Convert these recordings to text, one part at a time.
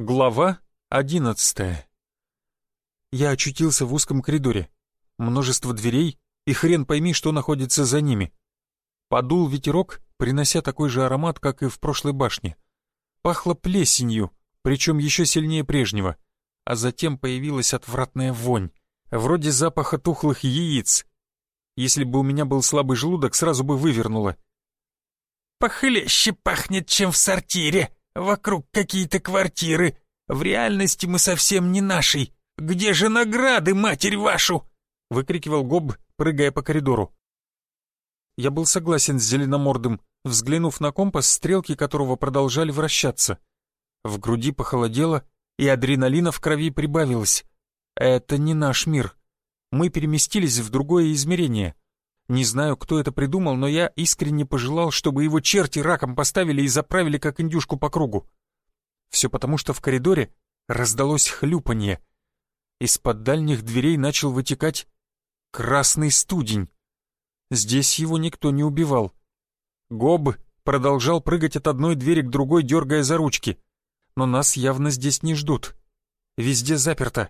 Глава 11. Я очутился в узком коридоре. Множество дверей, и хрен пойми, что находится за ними. Подул ветерок, принося такой же аромат, как и в прошлой башне. Пахло плесенью, причем еще сильнее прежнего, а затем появилась отвратная вонь, вроде запаха тухлых яиц. Если бы у меня был слабый желудок, сразу бы вывернуло. «Похлеще пахнет, чем в сортире. Вокруг какие-то квартиры. В реальности мы совсем не нашей. Где же награды, матерь вашу?» — выкрикивал Гоб, прыгая по коридору. Я был согласен с зеленомордым, взглянув на компас, стрелки которого продолжали вращаться. В груди похолодело, и адреналина в крови прибавилось. Это не наш мир. Мы переместились в другое измерение. Не знаю, кто это придумал, но я искренне пожелал, чтобы его черти раком поставили и заправили как индюшку по кругу. Все потому, что в коридоре раздалось хлюпанье. Из-под дальних дверей начал вытекать красный студень. Здесь его никто не убивал. Гоб продолжал прыгать от одной двери к другой, дергая за ручки. Но нас явно здесь не ждут. Везде заперто.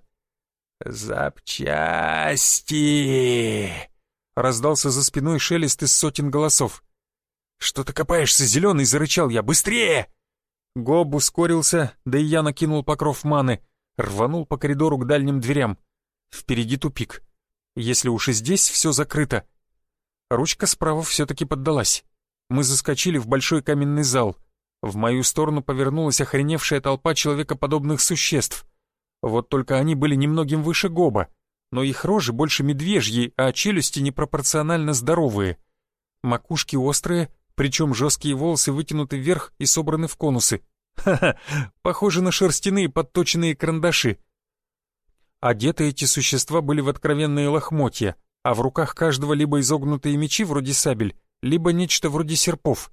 «Запчасти!» Раздался за спиной шелест из сотен голосов. «Что ты копаешься, зеленый?» — зарычал я. «Быстрее!» Гоб ускорился, да и я накинул покров маны, рванул по коридору к дальним дверям. Впереди тупик. Если уж и здесь все закрыто. Ручка справа все-таки поддалась. Мы заскочили в большой каменный зал. В мою сторону повернулась охреневшая толпа человекоподобных существ. Вот только они были немногим выше Гоба, но их рожи больше медвежьи, а челюсти непропорционально здоровые. Макушки острые, причем жесткие волосы вытянуты вверх и собраны в конусы. Ха-ха, похоже на шерстяные подточенные карандаши. Одеты эти существа были в откровенные лохмотья, а в руках каждого либо изогнутые мечи вроде сабель, либо нечто вроде серпов.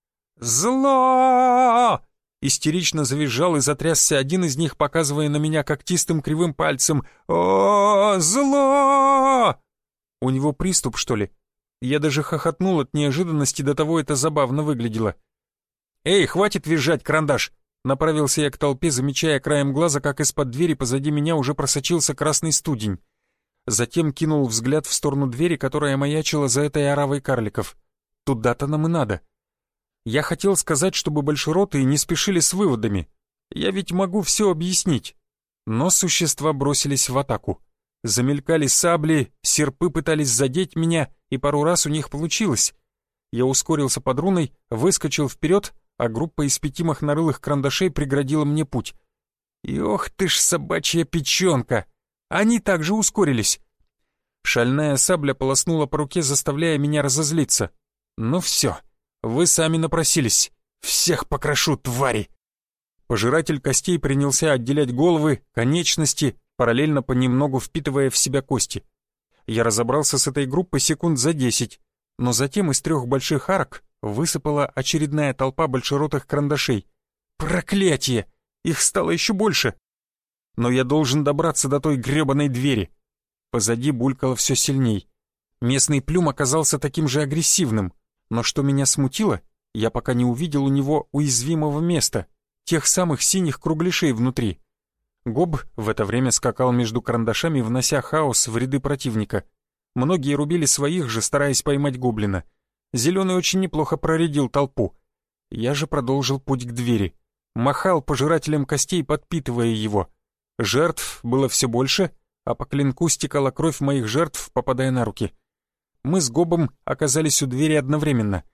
«Зло!» Истерично завизжал и затрясся один из них, показывая на меня когтистым кривым пальцем. «О, зло!» У него приступ, что ли? Я даже хохотнул от неожиданности, до того это забавно выглядело. «Эй, хватит визжать, карандаш!» Направился я к толпе, замечая краем глаза, как из-под двери позади меня уже просочился красный студень. Затем кинул взгляд в сторону двери, которая маячила за этой оравой карликов. Туда-то нам и надо. Я хотел сказать, чтобы большеротые не спешили с выводами. Я ведь могу все объяснить. Но существа бросились в атаку. Замелькали сабли, серпы пытались задеть меня, и пару раз у них получилось. Я ускорился под руной, выскочил вперед, а группа из 5 махнорылых карандашей преградила мне путь. И ох ты ж, собачья печенка! Они также ускорились. Шальная сабля полоснула по руке, заставляя меня разозлиться. Ну все. Вы сами напросились. Всех покрошу, твари!» Пожиратель костей принялся отделять головы, конечности, параллельно понемногу впитывая в себя кости. Я разобрался с этой группой секунд за 10, но затем из 3 больших арок высыпала очередная толпа большеротых карандашей. Проклятие! Их стало еще больше! Но я должен добраться до той гребаной двери. Позади булькало все сильней. Местный плюм оказался таким же агрессивным. Но что меня смутило, я пока не увидел у него уязвимого места, тех самых синих кругляшей внутри. Гоб в это время скакал между карандашами, внося хаос в ряды противника. Многие рубили своих же, стараясь поймать гоблина. Зеленый очень неплохо проредил толпу. Я же продолжил путь к двери. Махал пожирателем костей, подпитывая его. Жертв было все больше, а по клинку стекала кровь моих жертв, попадая на руки. Мы с Гобом оказались у двери одновременно.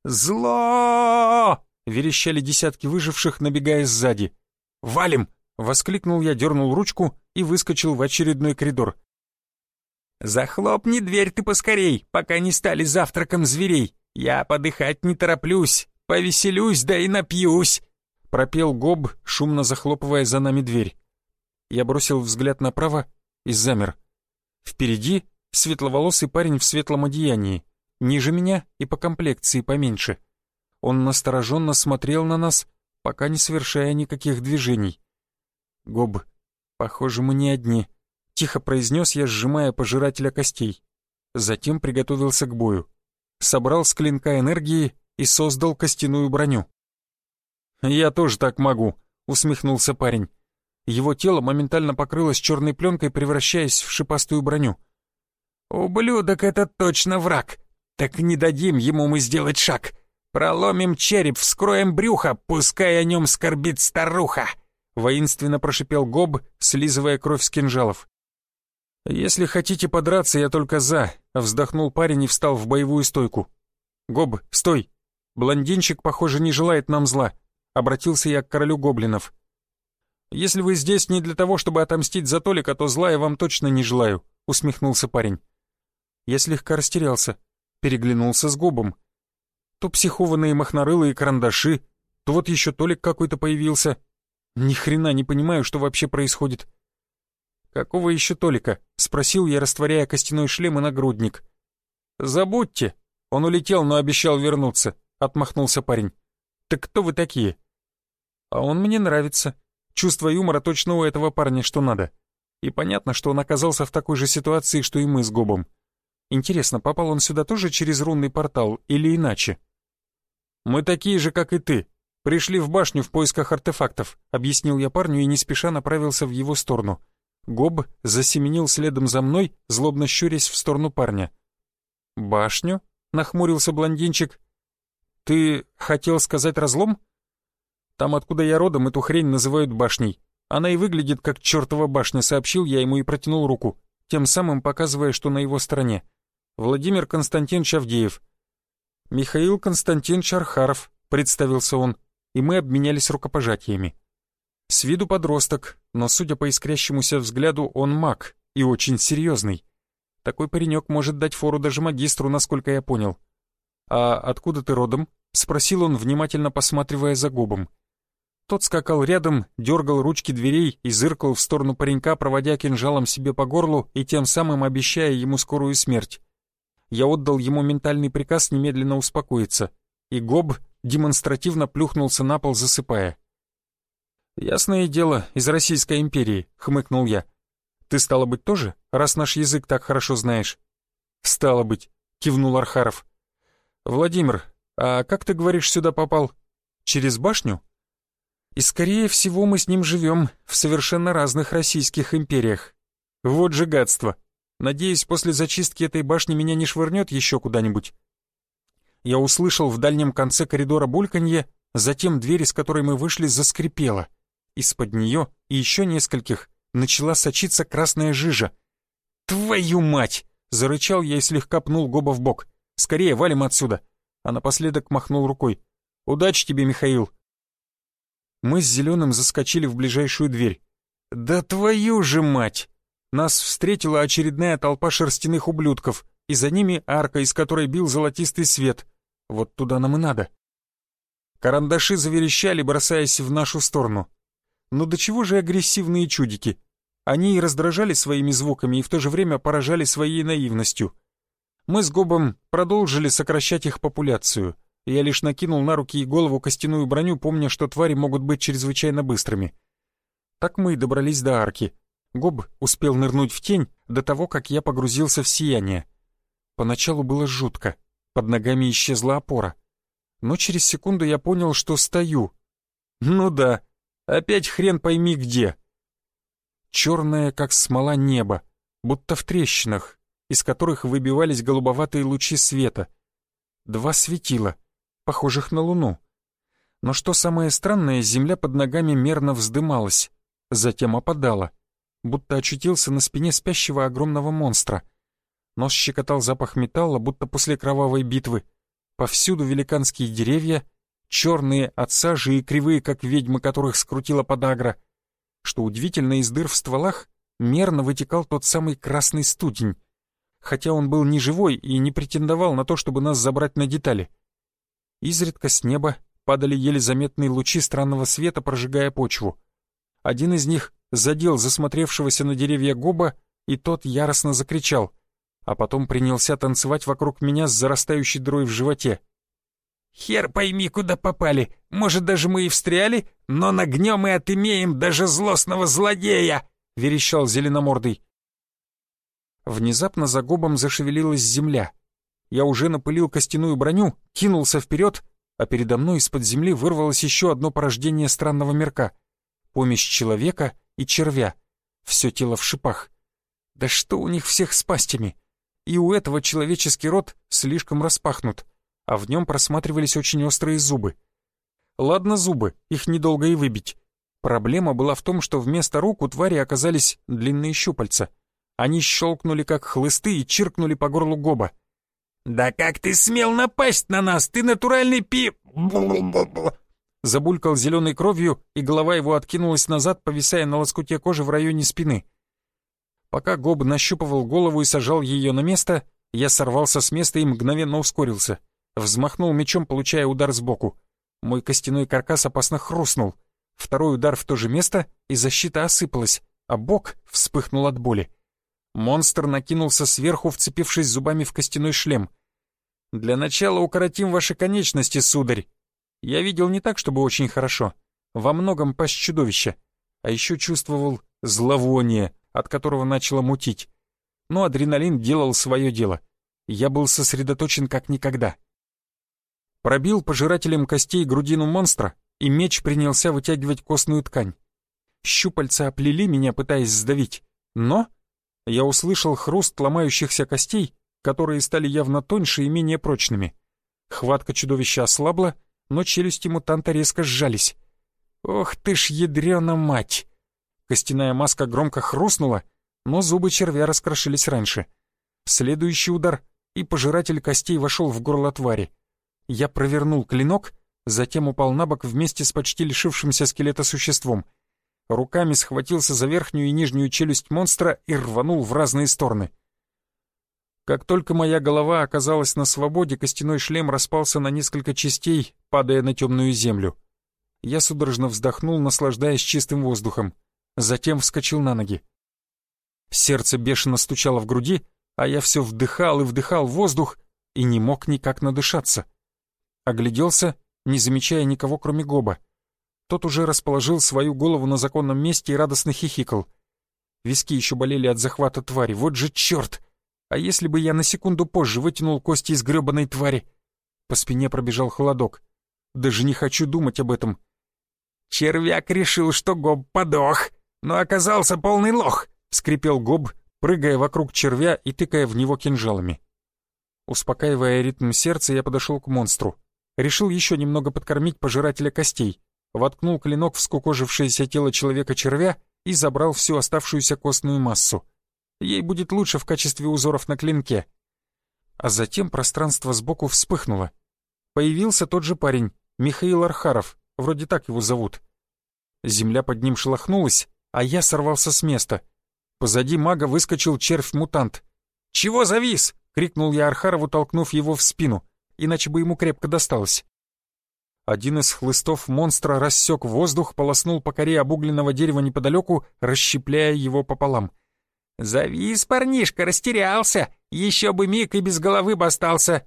«Зло!» — верещали десятки выживших, набегая сзади. «Валим!» — воскликнул я, дернул ручку и выскочил в очередной коридор. «Захлопни дверь ты поскорей, пока не стали завтраком зверей. Я подыхать не тороплюсь, повеселюсь да и напьюсь!» — пропел Гоб, шумно захлопывая за нами дверь. Я бросил взгляд направо и замер. Впереди светловолосый парень в светлом одеянии, ниже меня и по комплекции поменьше. Он настороженно смотрел на нас, пока не совершая никаких движений. «Гоб, похоже, мы не одни», — тихо произнес я, сжимая пожирателя костей. Затем приготовился к бою. Собрал с клинка энергии и создал костяную броню. «Я тоже так могу», — усмехнулся парень. Его тело моментально покрылось черной пленкой, превращаясь в шипастую броню. «Ублюдок этот точно враг! Так не дадим ему мы сделать шаг! Проломим череп, вскроем брюхо, пускай о нем скорбит старуха!» Воинственно прошипел Гоб, слизывая кровь с кинжалов. «Если хотите подраться, я только за», — вздохнул парень и встал в боевую стойку. «Гоб, стой! Блондинчик, похоже, не желает нам зла», — обратился я к королю гоблинов. «Если вы здесь не для того, чтобы отомстить за Толика, то зла я вам точно не желаю», — усмехнулся парень. Я слегка растерялся, переглянулся с Гобом. То психованные махнорылые карандаши, то вот еще Толик какой-то появился. Ни хрена не понимаю, что вообще происходит. «Какого еще Толика?» — спросил я, растворяя костяной шлем и нагрудник. «Забудьте, он улетел, но обещал вернуться», — отмахнулся парень. «Так кто вы такие?» «А он мне нравится. Чувство юмора точно у этого парня что надо. И понятно, что он оказался в такой же ситуации, что и мы с Гобом. Интересно, попал он сюда тоже через рунный портал или иначе?» «Мы такие же, как и ты. Пришли в башню в поисках артефактов», — объяснил я парню и не спеша направился в его сторону. Гоб засеменил следом за мной, злобно щурясь в сторону парня. «Башню?» — нахмурился блондинчик. «Ты хотел сказать разлом?» «Там, откуда я родом, эту хрень называют башней. Она и выглядит как чертова башня», — сообщил я ему и протянул руку, тем самым показывая, что на его стороне. «Владимир Константинович Авдеев». «Михаил Константинович Архаров», — представился он, и мы обменялись рукопожатиями. С виду подросток, но, судя по искрящемуся взгляду, он маг и очень серьезный. Такой паренек может дать фору даже магистру, насколько я понял. «А откуда ты родом?» — спросил он, внимательно посматривая за Гобом. Тот скакал рядом, дергал ручки дверей и зыркал в сторону паренька, проводя кинжалом себе по горлу и тем самым обещая ему скорую смерть. Я отдал ему ментальный приказ немедленно успокоиться, и Гоб демонстративно плюхнулся на пол, засыпая. «Ясное дело, из Российской империи», — хмыкнул я. «Ты, стало быть, тоже, раз наш язык так хорошо знаешь?» «Стало быть», — кивнул Архаров. «Владимир, а как ты говоришь, сюда попал? Через башню?» «И скорее всего мы с ним живем в совершенно разных российских империях. Вот же гадство. Надеюсь, после зачистки этой башни меня не швырнет еще куда-нибудь». Я услышал в дальнем конце коридора бульканье, затем дверь, из которой мы вышли, заскрипела. Из-под нее и еще нескольких начала сочиться красная жижа. «Твою мать!» — зарычал я и слегка пнул Гоба в бок. «Скорее валим отсюда!» А напоследок махнул рукой. «Удачи тебе, Михаил!» Мы с Зеленым заскочили в ближайшую дверь. «Да твою же мать!» Нас встретила очередная толпа шерстяных ублюдков, и за ними арка, из которой бил золотистый свет. Вот туда нам и надо. Карандаши заверещали, бросаясь в нашу сторону. Но до чего же агрессивные чудики? Они и раздражали своими звуками, и в то же время поражали своей наивностью. Мы с Гобом продолжили сокращать их популяцию. Я лишь накинул на руки и голову костяную броню, помня, что твари могут быть чрезвычайно быстрыми. Так мы и добрались до арки. Гоб успел нырнуть в тень до того, как я погрузился в сияние. Поначалу было жутко, под ногами исчезла опора. Но через секунду я понял, что стою. Ну да, опять хрен пойми где. Черное, как смола, небо, будто в трещинах, из которых выбивались голубоватые лучи света. Два светила, похожих на луну. Но что самое странное, земля под ногами мерно вздымалась, затем опадала, будто очутился на спине спящего огромного монстра. Нос щекотал запах металла, будто после кровавой битвы. Повсюду великанские деревья, черные от сажи и кривые, как ведьмы, которых скрутила подагра. Что удивительно, из дыр в стволах мерно вытекал тот самый красный студень, хотя он был не живой и не претендовал на то, чтобы нас забрать на детали. Изредка с неба падали еле заметные лучи странного света, прожигая почву. Один из них задел засмотревшегося на деревья Гоба, и тот яростно закричал, а потом принялся танцевать вокруг меня с зарастающей дырой в животе. «Хер пойми, куда попали. Может, даже мы и встряли, но нагнем и отымеем даже злостного злодея!» — верещал зеленомордый. Внезапно за Гобом зашевелилась земля. Я уже напылил костяную броню, кинулся вперед, а передо мной из-под земли вырвалось еще одно порождение странного мирка. Помесь человека и червя. Все тело в шипах. Да что у них всех с пастями? И у этого человеческий рот слишком распахнут, а в нем просматривались очень острые зубы. Ладно зубы, их недолго и выбить. Проблема была в том, что вместо рук у твари оказались длинные щупальца. Они щелкнули как хлысты и чиркнули по горлу Гоба. «Да как ты смел напасть на нас? Ты натуральный Забулькал зеленой кровью, и голова его откинулась назад, повисая на лоскуте кожи в районе спины. Пока Гоб нащупывал голову и сажал ее на место, я сорвался с места и мгновенно ускорился. Взмахнул мечом, получая удар сбоку. Мой костяной каркас опасно хрустнул. Второй удар в то же место, и защита осыпалась, а бок вспыхнул от боли. Монстр накинулся сверху, вцепившись зубами в костяной шлем. «Для начала укоротим ваши конечности, сударь». Я видел не так, чтобы очень хорошо. Во многом пасть чудовища. А еще чувствовал зловоние, от которого начало мутить. Но адреналин делал свое дело. Я был сосредоточен как никогда. Пробил пожирателем костей грудину монстра, и меч принялся вытягивать костную ткань. Щупальца оплели меня, пытаясь сдавить, но я услышал хруст ломающихся костей, которые стали явно тоньше и менее прочными. Хватка чудовища ослабла, но челюсти мутанта резко сжались. Ох ты ж ядрёна мать! Костяная маска громко хрустнула, но зубы червя раскрошились раньше. Следующий удар, и пожиратель костей вошел в горло твари. Я провернул клинок, затем упал на бок вместе с почти лишившимся скелета существом. Руками схватился за верхнюю и нижнюю челюсть монстра и рванул в разные стороны. Как только моя голова оказалась на свободе, костяной шлем распался на несколько частей, падая на темную землю. Я судорожно вздохнул, наслаждаясь чистым воздухом. Затем вскочил на ноги. Сердце бешено стучало в груди, а я все вдыхал и вдыхал воздух и не мог никак надышаться. Огляделся, не замечая никого, кроме Гоба. Тот уже расположил свою голову на законном месте и радостно хихикал. Виски еще болели от захвата твари, вот же черт! А если бы я на секунду позже вытянул кости из гребаной твари? По спине пробежал холодок. Даже не хочу думать об этом. «Червяк решил, что Гоб подох, но оказался полный лох», — скрипел Гоб, прыгая вокруг червя и тыкая в него кинжалами. Успокаивая ритм сердца, я подошел к монстру. Решил еще немного подкормить пожирателя костей. Воткнул клинок в скукожившееся тело человека-червя и забрал всю оставшуюся костную массу. Ей будет лучше в качестве узоров на клинке. А затем пространство сбоку вспыхнуло. Появился тот же парень, Михаил Архаров, вроде так его зовут. Земля под ним шелохнулась, а я сорвался с места. Позади мага выскочил червь-мутант. «Чего завис?» — крикнул я Архарову, толкнув его в спину, иначе бы ему крепко досталось. Один из хлыстов монстра рассек воздух, полоснул по коре обугленного дерева неподалеку, расщепляя его пополам. «Завис, парнишка, растерялся! Еще бы миг и без головы бы остался!»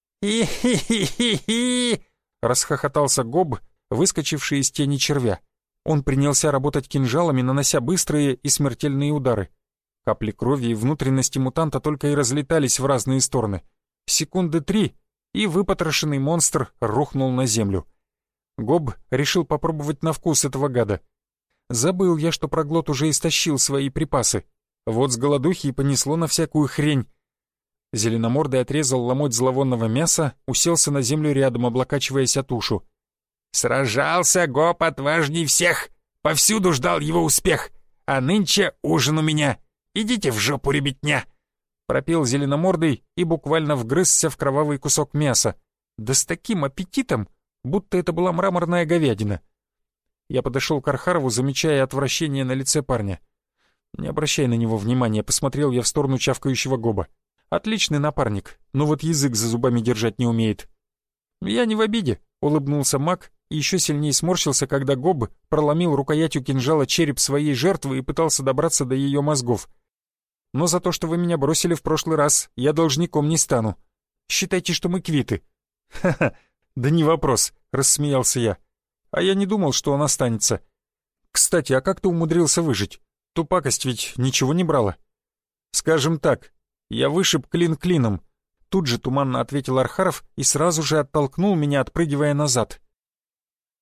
«Хи-хи-хи-хи-хи!» — расхохотался Гоб, выскочивший из тени червя. Он принялся работать кинжалами, нанося быстрые и смертельные удары. Капли крови и внутренности мутанта только и разлетались в разные стороны. Секунды 3, и выпотрошенный монстр рухнул на землю. Гоб решил попробовать на вкус этого гада. Забыл я, что проглот уже истощил свои припасы. Вот с голодухи и понесло на всякую хрень. Зеленомордый отрезал ломоть зловонного мяса, уселся на землю рядом, облокачиваясь о тушу. «Сражался Гоб отважней всех, повсюду ждал его успех, а нынче ужин у меня. Идите в жопу, ребятня!» Пропел зеленомордый и буквально вгрызся в кровавый кусок мяса. Да с таким аппетитом, будто это была мраморная говядина. Я подошел к Архарову, замечая отвращение на лице парня. Не обращай на него внимания, посмотрел я в сторону чавкающего Гоба. Отличный напарник, но вот язык за зубами держать не умеет. Я не в обиде, улыбнулся маг и еще сильнее сморщился, когда Гоб проломил рукоятью кинжала череп своей жертвы и пытался добраться до ее мозгов. Но за то, что вы меня бросили в прошлый раз, я должником не стану. Считайте, что мы квиты. Ха-ха, да не вопрос, рассмеялся я. А я не думал, что он останется. Кстати, а как ты умудрился выжить? Ту пакость ведь ничего не брала. Скажем так, я вышиб клин клином. Тут же туманно ответил Архаров и сразу же оттолкнул меня, отпрыгивая назад.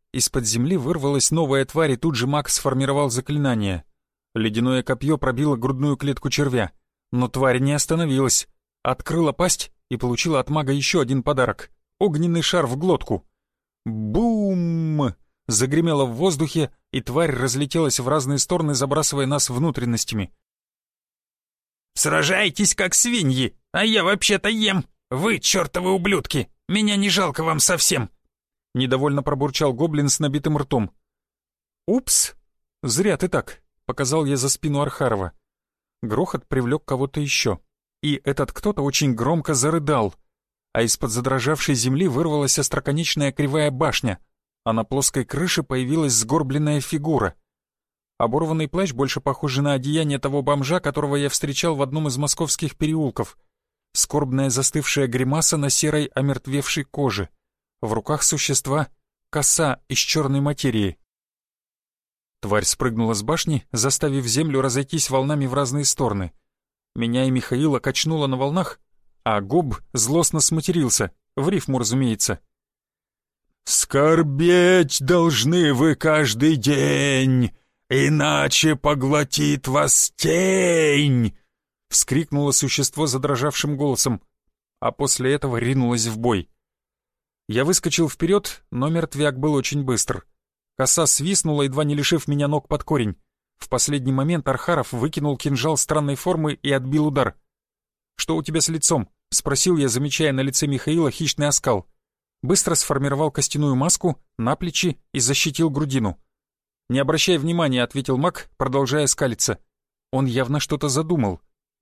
Из-под земли вырвалась новая тварь, и тут же маг сформировал заклинание. Ледяное копье пробило грудную клетку червя, но тварь не остановилась. Открыла пасть и получила от мага еще один подарок — огненный шар в глотку. Бум! Загремело в воздухе, и тварь разлетелась в разные стороны, забрасывая нас внутренностями. «Сражайтесь, как свиньи, а я вообще-то ем! Вы, чертовы ублюдки! Меня не жалко вам совсем!» Недовольно пробурчал гоблин с набитым ртом. «Упс! Зря ты так!» — показал я за спину Архарова. Грохот привлек кого-то еще, и этот кто-то очень громко зарыдал, а из-под задрожавшей земли вырвалась остроконечная кривая башня, а на плоской крыше появилась сгорбленная фигура. Оборванный плащ, больше похожий на одеяние того бомжа, которого я встречал в одном из московских переулков. Скорбная застывшая гримаса на серой омертвевшей коже. В руках существа коса из черной материи. Тварь спрыгнула с башни, заставив землю разойтись волнами в разные стороны. Меня и Михаила качнуло на волнах, а Гоб злостно сматерился, в рифму, разумеется. «Скорбеть должны вы каждый день, иначе поглотит вас тень!» — вскрикнуло существо задрожавшим голосом, а после этого ринулось в бой. Я выскочил вперед, но мертвяк был очень быстр. Коса свистнула, едва не лишив меня ног под корень. В последний момент Архаров выкинул кинжал странной формы и отбил удар. «Что у тебя с лицом?» — спросил я, замечая на лице Михаила хищный оскал. Быстро сформировал костяную маску на плечи и защитил грудину. «Не обращай внимания», — ответил маг, продолжая скалиться. Он явно что-то задумал.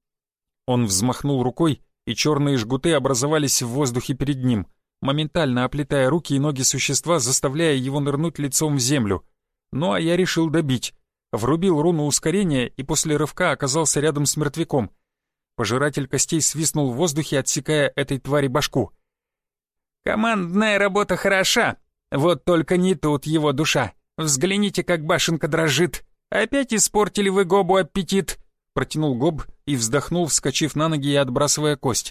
Он взмахнул рукой, и черные жгуты образовались в воздухе перед ним, моментально оплетая руки и ноги существа, заставляя его нырнуть лицом в землю. Ну а я решил добить. Врубил руну ускорения и после рывка оказался рядом с мертвяком. Пожиратель костей свистнул в воздухе, отсекая этой твари башку. «Командная работа хороша, вот только не тут его душа. Взгляните, как башенка дрожит. Опять испортили вы Гобу аппетит!» Протянул Гоб и вздохнул, вскочив на ноги и отбрасывая кость.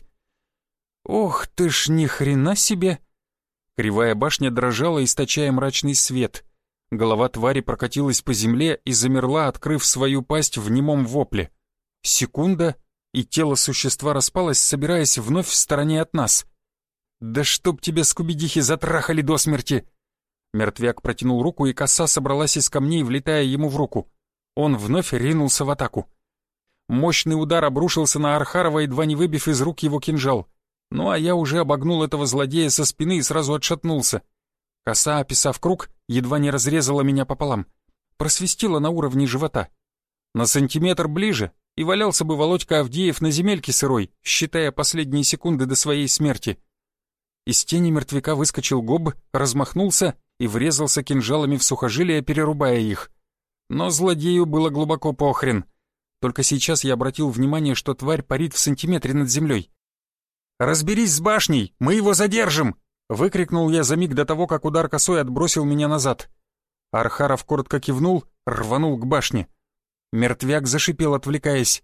«Ох ты ж, ни хрена себе!» Кривая башня дрожала, источая мрачный свет. Голова твари прокатилась по земле и замерла, открыв свою пасть в немом вопле. Секунда, и тело существа распалось, собираясь вновь в стороне от нас. «Да чтоб тебя скубидихи затрахали до смерти!» Мертвяк протянул руку, и коса собралась из камней, влетая ему в руку. Он вновь ринулся в атаку. Мощный удар обрушился на Архарова, едва не выбив из рук его кинжал. Ну а я уже обогнул этого злодея со спины и сразу отшатнулся. Коса, описав круг, едва не разрезала меня пополам. Просвистела на уровне живота. На сантиметр ближе, и валялся бы Володька Авдеев на земельке сырой, считая последние секунды до своей смерти. Из тени мертвяка выскочил Гоб, размахнулся и врезался кинжалами в сухожилия, перерубая их. Но злодею было глубоко похрен. Только сейчас я обратил внимание, что тварь парит в сантиметре над землей. «Разберись с башней, мы его задержим!» — выкрикнул я за миг до того, как удар косой отбросил меня назад. Архаров коротко кивнул, рванул к башне. Мертвяк зашипел, отвлекаясь.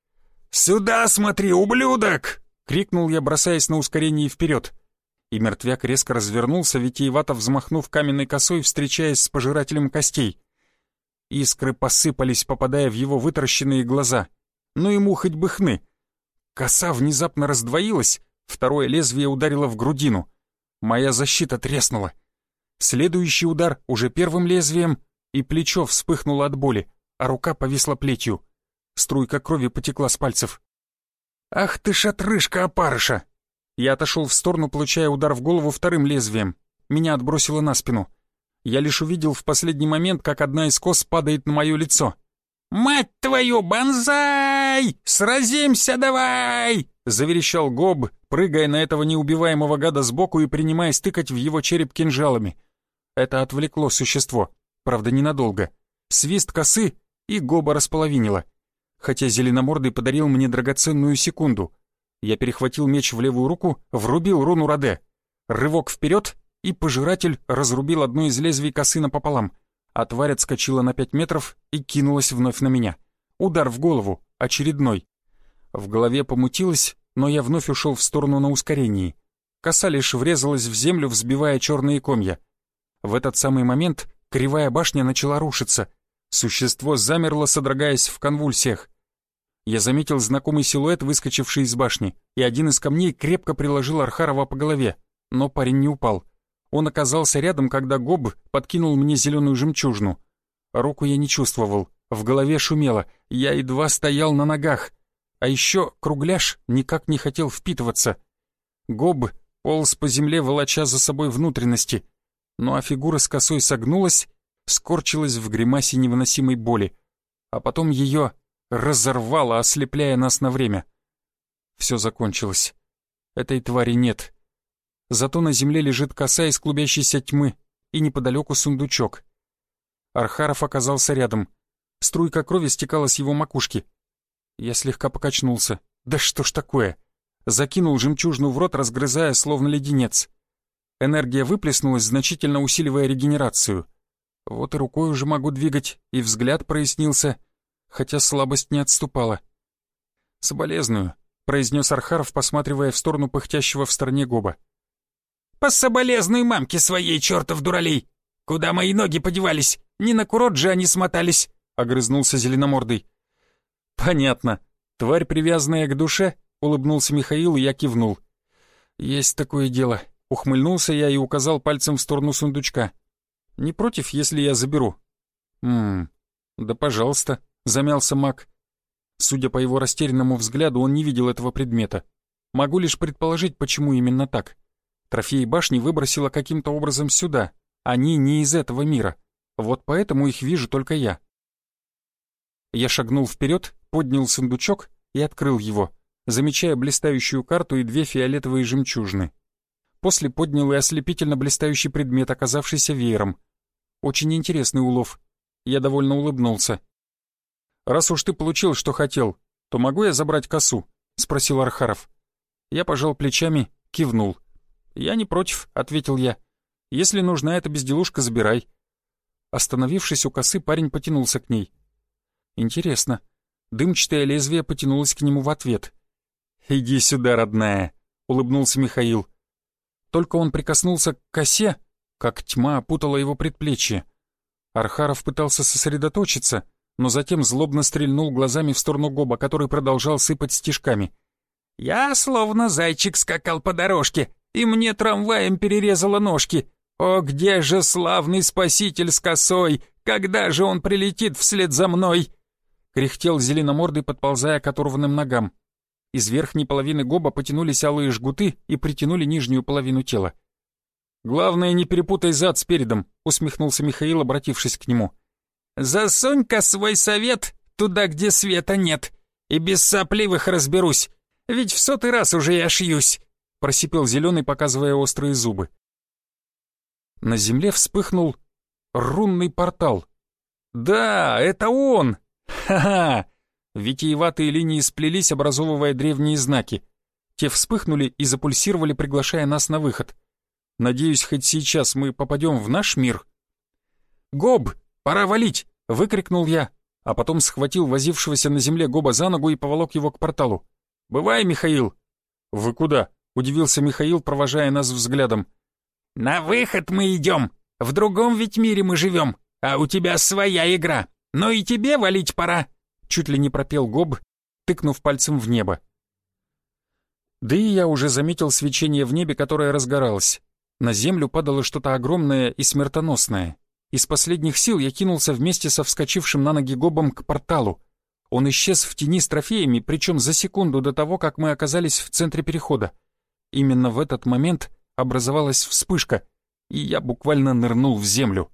«Сюда смотри, ублюдок!» — крикнул я, бросаясь на ускорение вперед. И мертвяк резко развернулся, витиевато взмахнув каменной косой, встречаясь с пожирателем костей. Искры посыпались, попадая в его вытаращенные глаза. Ну ему хоть бы хны. Коса внезапно раздвоилась, второе лезвие ударило в грудину. Моя защита треснула. Следующий удар уже первым лезвием, и плечо вспыхнуло от боли, а рука повисла плетью. Струйка крови потекла с пальцев. «Ах ты ж отрыжка опарыша!» Я отошел в сторону, получая удар в голову вторым лезвием. Меня отбросило на спину. Я лишь увидел в последний момент, как одна из кос падает на мое лицо. «Мать твою, бонзай! Сразимся давай!» — заверещал Гоб, прыгая на этого неубиваемого гада сбоку и принимаясь тыкать в его череп кинжалами. Это отвлекло существо, правда ненадолго. Свист косы, и Гоба располовинило. Хотя Зеленомордый подарил мне драгоценную секунду. Я перехватил меч в левую руку, врубил руну Раде. Рывок вперед, и пожиратель разрубил одно из лезвий косы напополам, а тварь отскочила на 5 метров и кинулась вновь на меня. Удар в голову, очередной. В голове помутилось, но я вновь ушел в сторону на ускорении. Коса лишь врезалась в землю, взбивая черные комья. В этот самый момент кривая башня начала рушиться. Существо замерло, содрогаясь в конвульсиях. Я заметил знакомый силуэт, выскочивший из башни, и один из камней крепко приложил Архарова по голове, но парень не упал. Он оказался рядом, когда Гоб подкинул мне зеленую жемчужину. Руку я не чувствовал, в голове шумело, я едва стоял на ногах. А еще кругляш никак не хотел впитываться. Гоб полз по земле, волоча за собой внутренности. Ну а фигура с косой согнулась, скорчилась в гримасе невыносимой боли. А потом ее разорвало, ослепляя нас на время. Все закончилось. Этой твари нет. Зато на земле лежит коса из клубящейся тьмы и неподалеку сундучок. Архаров оказался рядом. Струйка крови стекала с его макушки. Я слегка покачнулся. Да что ж такое? Закинул жемчужину в рот, разгрызая, словно леденец. Энергия выплеснулась, значительно усиливая регенерацию. Вот и рукой уже могу двигать, и взгляд прояснился, хотя слабость не отступала. «Соболезную», — произнес Архаров, посматривая в сторону пыхтящего в стороне Гоба. «Пособолезную мамке своей, чертов дуралей! Куда мои ноги подевались? Не на курорт же они смотались!» — огрызнулся зеленомордый. «Понятно. Тварь, привязанная к душе?» — улыбнулся Михаил, и я кивнул. «Есть такое дело». Ухмыльнулся я и указал пальцем в сторону сундучка. «Не против, если я заберу?» Да пожалуйста», — замялся маг. Судя по его растерянному взгляду, он не видел этого предмета. Могу лишь предположить, почему именно так. Трофеи башни выбросило каким-то образом сюда. Они не из этого мира. Вот поэтому их вижу только я. Я шагнул вперед, поднял сундучок и открыл его, замечая блистающую карту и 2 фиолетовые жемчужины. После поднял и ослепительно блистающий предмет, оказавшийся веером. Очень интересный улов. Я довольно улыбнулся. «Раз уж ты получил, что хотел, то могу я забрать косу?» — спросил Архаров. Я пожал плечами, кивнул. «Я не против», — ответил я. «Если нужна эта безделушка, забирай». Остановившись у косы, парень потянулся к ней. Интересно. Дымчатое лезвие потянулось к нему в ответ. «Иди сюда, родная», — улыбнулся Михаил. Только он прикоснулся к косе, как тьма опутала его предплечье. Архаров пытался сосредоточиться, но затем злобно стрельнул глазами в сторону Гоба, который продолжал сыпать стишками. «Я словно зайчик скакал по дорожке, и мне трамваем перерезало ножки. О, где же славный спаситель с косой? Когда же он прилетит вслед за мной?» Кряхтел зеленомордый, подползая к оторванным ногам. Из верхней половины Гоба потянулись алые жгуты и притянули нижнюю половину тела. «Главное, не перепутай зад с передом», — усмехнулся Михаил, обратившись к нему. «Засунь-ка свой совет туда, где света нет, и без сопливых разберусь, ведь в 100-й раз уже я шьюсь», — просипел Зеленый, показывая острые зубы. На земле вспыхнул рунный портал. «Да, это он! Ха-ха!» Витиеватые линии сплелись, образовывая древние знаки. Те вспыхнули и запульсировали, приглашая нас на выход. Надеюсь, хоть сейчас мы попадем в наш мир. «Гоб, пора валить!» — выкрикнул я, а потом схватил возившегося на земле Гоба за ногу и поволок его к порталу. «Бывай, Михаил!» «Вы куда?» — удивился Михаил, провожая нас взглядом. «На выход мы идем! В другом ведь мире мы живем, а у тебя своя игра. Но и тебе валить пора!» Чуть ли не пропел Гоб, тыкнув пальцем в небо. Да и я уже заметил свечение в небе, которое разгоралось. На землю падало что-то огромное и смертоносное. Из последних сил я кинулся вместе со вскочившим на ноги Гобом к порталу. Он исчез в тени с трофеями, причем за секунду до того, как мы оказались в центре перехода. Именно в этот момент образовалась вспышка, и я буквально нырнул в землю.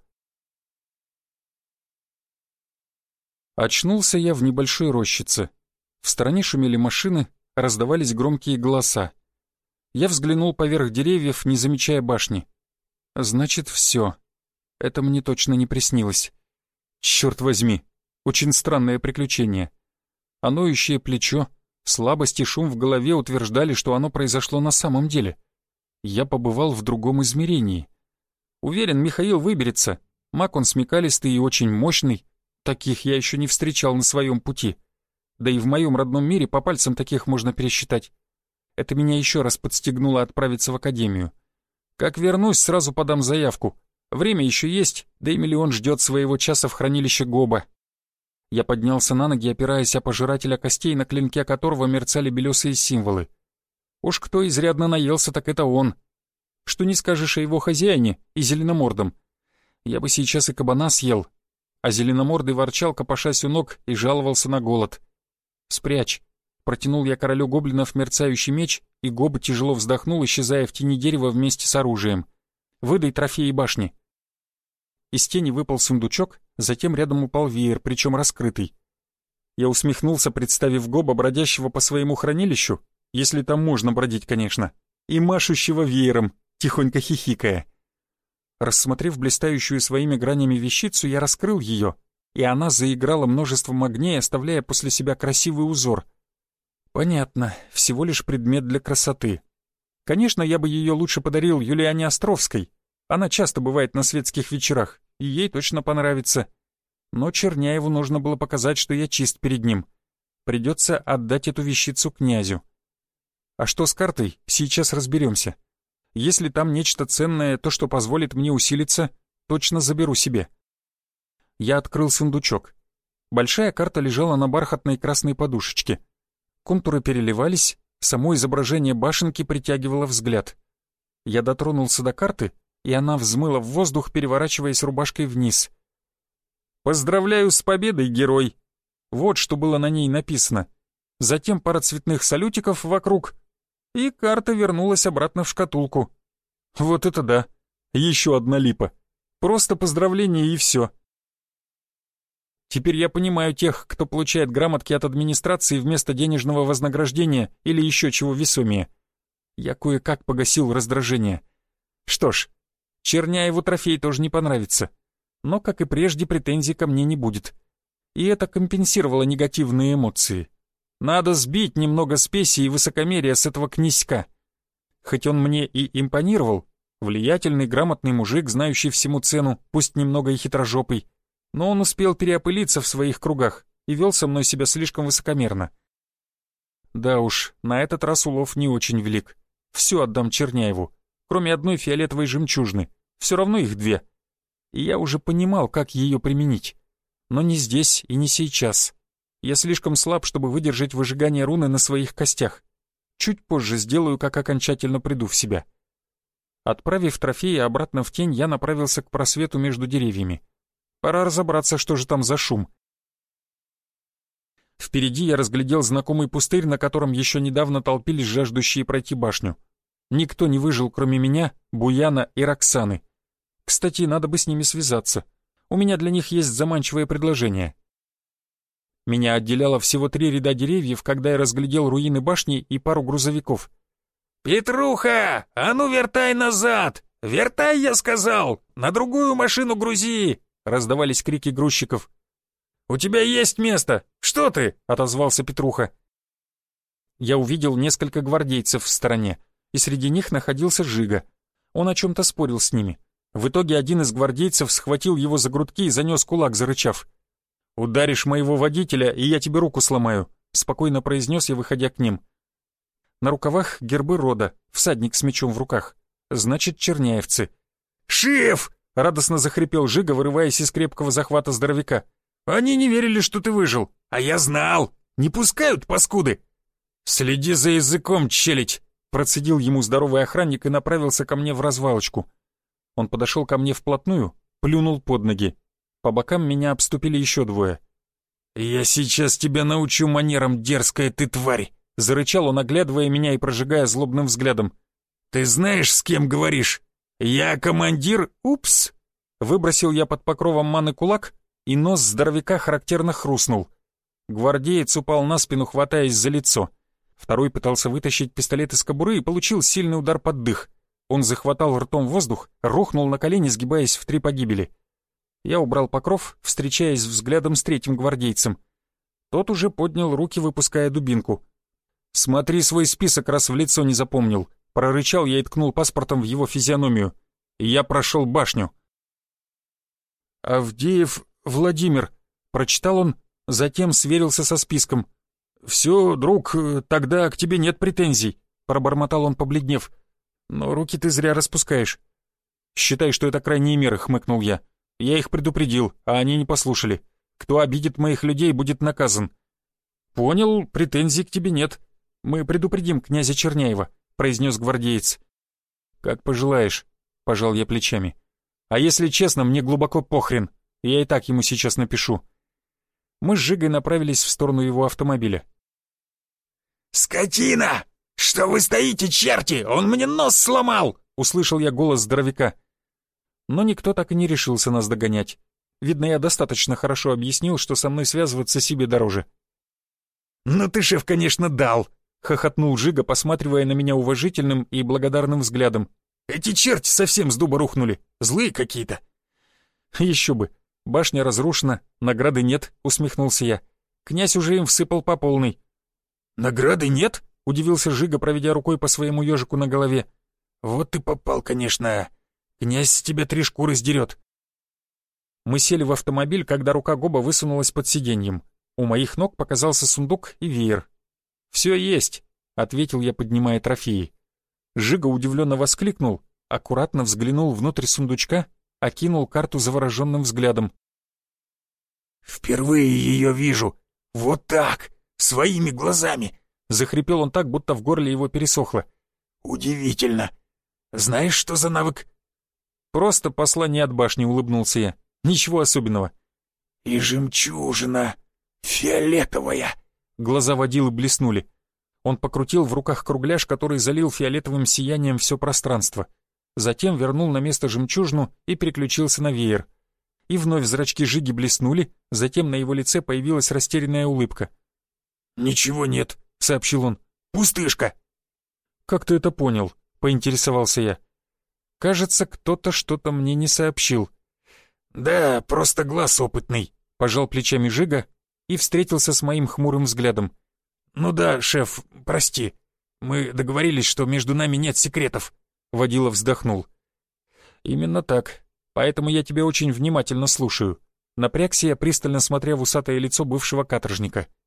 Очнулся я в небольшой рощице. В стороне шумели машины, раздавались громкие голоса. Я взглянул поверх деревьев, не замечая башни. Значит, все. Это мне точно не приснилось. Черт возьми, очень странное приключение. А ноющее плечо, слабость и шум в голове утверждали, что оно произошло на самом деле. Я побывал в другом измерении. Уверен, Михаил выберется. Маг он смекалистый и очень мощный. Таких я еще не встречал на своем пути. Да и в моем родном мире по пальцам таких можно пересчитать. Это меня еще раз подстегнуло отправиться в академию. Как вернусь, сразу подам заявку. Время еще есть, да и Миллион ждет своего часа в хранилище Гоба. Я поднялся на ноги, опираясь о пожирателя костей, на клинке которого мерцали белесые символы. Уж кто изрядно наелся, так это он. Что не скажешь о его хозяине и зеленомордом. Я бы сейчас и кабана съел. А зеленомордый ворчал, копошась у ног, и жаловался на голод. «Спрячь!» — протянул я королю гоблинов мерцающий меч, и Гоб тяжело вздохнул, исчезая в тени дерева вместе с оружием. «Выдай трофеи башни!» Из тени выпал сундучок, затем рядом упал веер, причем раскрытый. Я усмехнулся, представив Гоба, бродящего по своему хранилищу, если там можно бродить, конечно, и машущего веером, тихонько хихикая. Рассмотрев блистающую своими гранями вещицу, я раскрыл ее, и она заиграла множеством огней, оставляя после себя красивый узор. Понятно, всего лишь предмет для красоты. Конечно, я бы ее лучше подарил Юлиане Островской. Она часто бывает на светских вечерах, и ей точно понравится. Но Черняеву нужно было показать, что я чист перед ним. Придется отдать эту вещицу князю. А что с картой, сейчас разберемся. Если там нечто ценное, то, что позволит мне усилиться, точно заберу себе. Я открыл сундучок. Большая карта лежала на бархатной красной подушечке. Контуры переливались, само изображение башенки притягивало взгляд. Я дотронулся до карты, и она взмыла в воздух, переворачиваясь рубашкой вниз. «Поздравляю с победой, герой!» Вот что было на ней написано. Затем пара цветных салютиков вокруг, и карта вернулась обратно в шкатулку. Вот это да! Еще одна липа. Просто поздравление и все. Теперь я понимаю тех, кто получает грамотки от администрации вместо денежного вознаграждения или еще чего весомее. Я кое-как погасил раздражение. Что ж, Черняеву трофей тоже не понравится. Но, как и прежде, претензий ко мне не будет. И это компенсировало негативные эмоции. Надо сбить немного спеси и высокомерия с этого князька. Хоть он мне и импонировал, влиятельный, грамотный мужик, знающий всему цену, пусть немного и хитрожопый, но он успел переопылиться в своих кругах и вел со мной себя слишком высокомерно. Да уж, на этот раз улов не очень велик. Все отдам Черняеву, кроме одной фиолетовой жемчужины. Все равно их две. И я уже понимал, как ее применить. Но не здесь и не сейчас. Я слишком слаб, чтобы выдержать выжигание руны на своих костях. Чуть позже сделаю, как окончательно приду в себя. Отправив трофеи обратно в тень, я направился к просвету между деревьями. Пора разобраться, что же там за шум. Впереди я разглядел знакомый пустырь, на котором еще недавно толпились жаждущие пройти башню. Никто не выжил, кроме меня, Буяна и Роксаны. Кстати, надо бы с ними связаться. У меня для них есть заманчивое предложение. Меня отделяло всего 3 ряда деревьев, когда я разглядел руины башни и пару грузовиков. «Петруха, а ну вертай назад! Вертай, я сказал! На другую машину грузи!» — раздавались крики грузчиков. «У тебя есть место! Что ты?» — отозвался Петруха. Я увидел несколько гвардейцев в стороне, и среди них находился Жига. Он о чем-то спорил с ними. В итоге один из гвардейцев схватил его за грудки и занес кулак, зарычав. «Ударишь моего водителя, и я тебе руку сломаю», — спокойно произнес я, выходя к ним. На рукавах гербы рода, всадник с мечом в руках. Значит, черняевцы. «Шеф!» — радостно захрипел Жига, вырываясь из крепкого захвата здоровяка. «Они не верили, что ты выжил. А я знал! Не пускают, паскуды!» «Следи за языком, челядь!» — процедил ему здоровый охранник и направился ко мне в развалочку. Он подошел ко мне вплотную, плюнул под ноги. По бокам меня обступили еще 2. «Я сейчас тебя научу манерам, дерзкая ты тварь!» — зарычал он, оглядывая меня и прожигая злобным взглядом. «Ты знаешь, с кем говоришь? Я командир...» «Упс!» Выбросил я под покровом маны кулак, и нос здоровяка характерно хрустнул. Гвардеец упал на спину, хватаясь за лицо. Второй пытался вытащить пистолет из кобуры и получил сильный удар под дых. Он захватал ртом воздух, рухнул на колени, сгибаясь в 3 погибели. Я убрал покров, встречаясь взглядом с 3-м гвардейцем. Тот уже поднял руки, выпуская дубинку. «Смотри свой список, раз в лицо не запомнил», — прорычал я и ткнул паспортом в его физиономию. Я прошел башню. «Авдеев Владимир», — прочитал он, затем сверился со списком. «Все, друг, тогда к тебе нет претензий», — пробормотал он, побледнев. «Но руки ты зря распускаешь». «Считай, что это крайние меры», — хмыкнул я. «Я их предупредил, а они не послушали. Кто обидит моих людей, будет наказан». «Понял, претензий к тебе нет. Мы предупредим князя Черняева», — произнес гвардеец. «Как пожелаешь», — пожал я плечами. «А если честно, мне глубоко похрен. Я и так ему сейчас напишу». Мы с Жигой направились в сторону его автомобиля. «Скотина! Что вы стоите, черти? Он мне нос сломал!» — услышал я голос здоровяка. Но никто так и не решился нас догонять. Видно, я достаточно хорошо объяснил, что со мной связываться себе дороже. «Ну ты, шеф, конечно, дал!» — хохотнул Жига, посматривая на меня уважительным и благодарным взглядом. «Эти черти совсем с дуба рухнули, злые какие-то». «Еще бы, башня разрушена, награды нет», — усмехнулся я. «Князь уже им всыпал по полной». «Награды нет?» — удивился Жига, проведя рукой по своему ежику на голове. «Вот ты попал, конечно. Князь с тебя 3 шкуры сдерет». Мы сели в автомобиль, когда рука Гоба высунулась под сиденьем. У моих ног показался сундук и веер. «Все есть», — ответил я, поднимая трофеи. Жига удивленно воскликнул, аккуратно взглянул внутрь сундучка, окинул карту завороженным взглядом. «Впервые ее вижу. Вот так, своими глазами!» — захрипел он так, будто в горле его пересохло. «Удивительно. Знаешь, что за навык?» «Просто послание от башни», — улыбнулся я. «Ничего особенного». «И жемчужина фиолетовая!» Глаза водилы блеснули. Он покрутил в руках кругляш, который залил фиолетовым сиянием все пространство. Затем вернул на место жемчужину и переключился на веер. И вновь зрачки Жиги блеснули, затем на его лице появилась растерянная улыбка. «Ничего нет», — сообщил он. «Пустышка». «Как ты это понял?» — поинтересовался я. «Кажется, кто-то что-то мне не сообщил». «Да, просто глаз опытный», — пожал плечами Жига и встретился с моим хмурым взглядом. «Ну да, шеф, прости. Мы договорились, что между нами нет секретов», — водила вздохнул. «Именно так. Поэтому я тебя очень внимательно слушаю». Напрягся я, пристально смотря в усатое лицо бывшего каторжника.